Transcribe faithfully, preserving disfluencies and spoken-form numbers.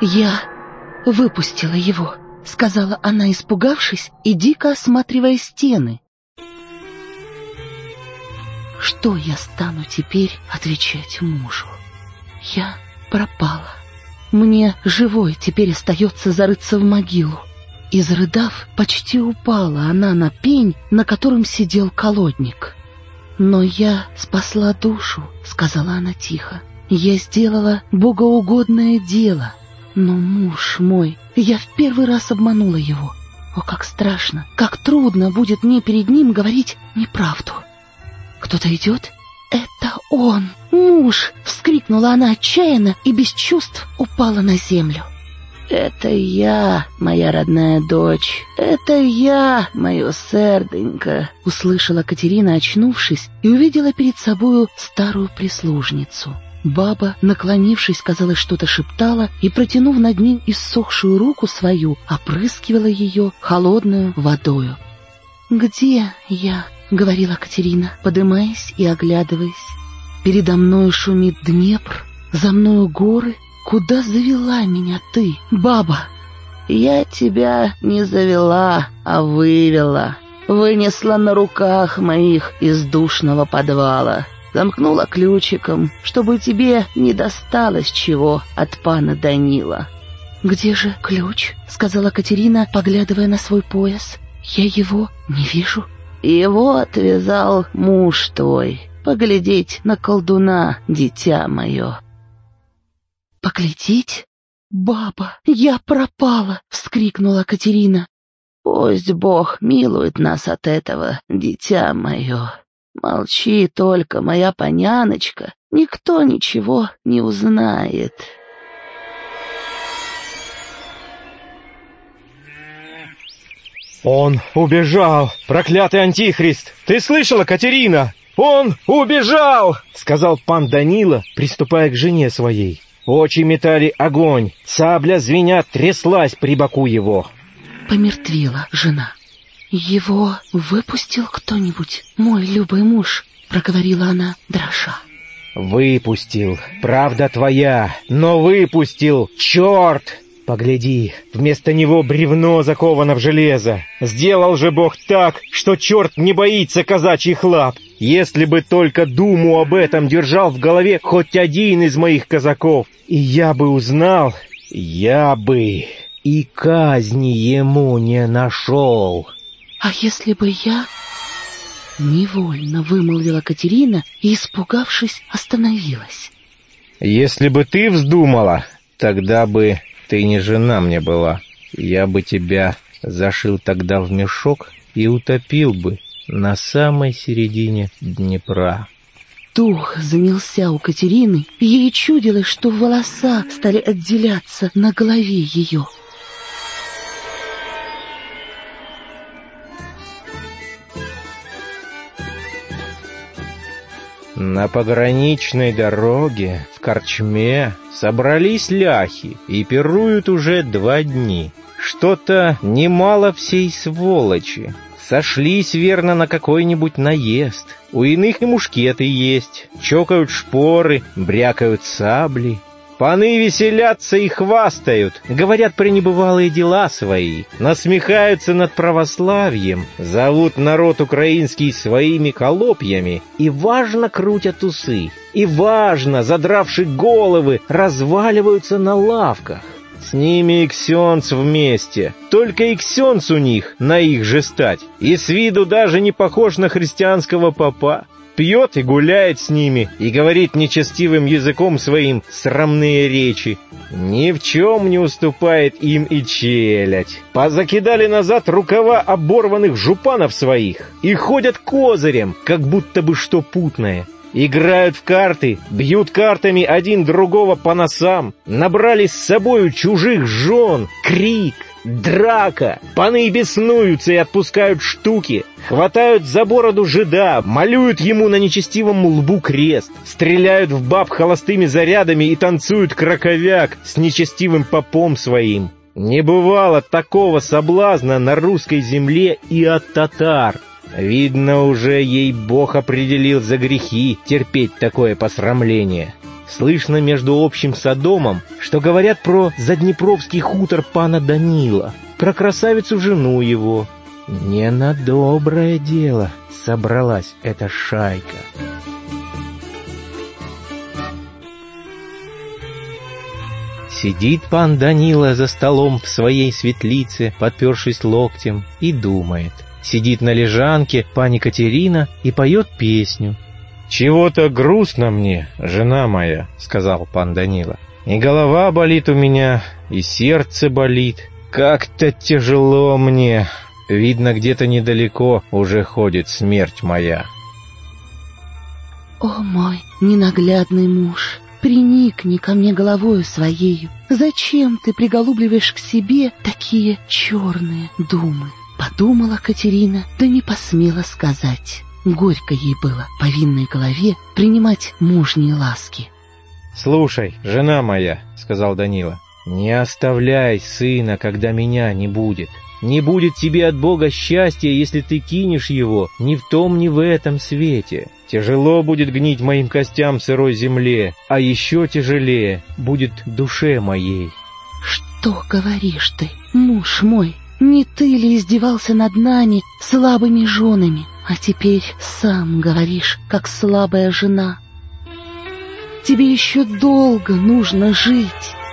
«Я выпустила его», — сказала она, испугавшись и дико осматривая стены. Что я стану теперь отвечать мужу? Я пропала. Мне живой теперь остается зарыться в могилу. Изрыдав, почти упала она на пень, на котором сидел колодник. «Но я спасла душу», — сказала она тихо. «Я сделала богоугодное дело. Но муж мой, я в первый раз обманула его. О, как страшно, как трудно будет мне перед ним говорить неправду». «Кто-то идет?» «Это он, муж!» — вскрикнула она отчаянно и без чувств упала на землю. «Это я, моя родная дочь, это я, мое серденько!» — услышала Катерина, очнувшись, и увидела перед собою старую прислужницу. Баба, наклонившись, казалось, что-то шептала и, протянув над ним иссохшую руку свою, опрыскивала ее холодную водою. «Где я?» — говорила Катерина, подымаясь и оглядываясь. «Передо мною шумит Днепр, за мною горы. Куда завела меня ты, баба?» «Я тебя не завела, а вывела. Вынесла на руках моих из душного подвала. Замкнула ключиком, чтобы тебе не досталось чего от пана Данила». «Где же ключ?» — сказала Катерина, поглядывая на свой пояс. «Я его не вижу». «Его отвязал муж твой. Поглядеть на колдуна, дитя мое». «Поглядеть? Баба, я пропала!» — вскрикнула Катерина. «Пусть Бог милует нас от этого, дитя мое. Молчи только, моя поняночка, никто ничего не узнает». «Он убежал, проклятый антихрист! Ты слышала, Катерина? Он убежал!» — сказал пан Данила, приступая к жене своей. Очи метали огонь, сабля звеня тряслась при боку его. Помертвела жена. «Его выпустил кто-нибудь, мой любый муж?» — проговорила она, дрожа. «Выпустил, правда твоя, но выпустил, черт! Погляди, вместо него бревно заковано в железо. Сделал же Бог так, что черт не боится казачьих лап. Если бы только думу об этом держал в голове хоть один из моих казаков, и я бы узнал, я бы и казни ему не нашел». «А если бы я...» — невольно вымолвила Катерина и, испугавшись, остановилась. «Если бы ты вздумала, тогда бы ты не жена мне была. Я бы тебя зашил тогда в мешок и утопил бы на самой середине Днепра». Дух занялся у Катерины, и ей чудилось, что волоса стали отделяться на голове ее. На пограничной дороге в корчме собрались ляхи и пируют уже два дни. Что-то немало всей сволочи. Сошлись, верно, на какой-нибудь наезд. У иных и мушкеты есть. Чокают шпоры, брякают сабли. Паны веселятся и хвастают, говорят про небывалые дела свои, насмехаются над православием, зовут народ украинский своими холопьями и важно крутят усы, и важно, задравши головы, разваливаются на лавках. С ними и ксенц вместе, только и ксенц у них на их же стать, и с виду даже не похож на христианского попа. Пьет и гуляет с ними, и говорит нечестивым языком своим срамные речи. Ни в чем не уступает им и челядь. Позакидали назад рукава оборванных жупанов своих и ходят козырем, как будто бы что путное. Играют в карты, бьют картами один другого по носам, набрали с собою чужих жен, крик, драка, паны беснуются и отпускают штуки, хватают за бороду жида, малюют ему на нечестивом лбу крест, стреляют в баб холостыми зарядами и танцуют краковяк с нечестивым попом своим. Не бывало такого соблазна на русской земле и от татар. Видно, уже ей Бог определил за грехи терпеть такое посрамление. Слышно между общим Содомом, что говорят про заднепровский хутор пана Данила, про красавицу жену его. Не на доброе дело собралась эта шайка. Сидит пан Данила за столом в своей светлице, подпершись локтем, и думает. Сидит на лежанке пани Катерина и поет песню. «Чего-то грустно мне, жена моя», — сказал пан Данила. «И голова болит у меня, и сердце болит. Как-то тяжело мне. Видно, где-то недалеко уже ходит смерть моя». О, мой ненаглядный муж, приникни ко мне головою своею. Зачем ты приголубливаешь к себе такие черные думы? Подумала Катерина, да не посмела сказать. Горько ей было по винной голове принимать мужние ласки. «Слушай, жена моя», — сказал Данила, — «не оставляй сына, когда меня не будет. Не будет тебе от Бога счастья, если ты кинешь его ни в том, ни в этом свете. Тяжело будет гнить моим костям в сырой земле, а еще тяжелее будет душе моей». «Что говоришь ты, муж мой? Не ты ли издевался над нами, слабыми женами, а теперь сам говоришь, как слабая жена? Тебе еще долго нужно жить».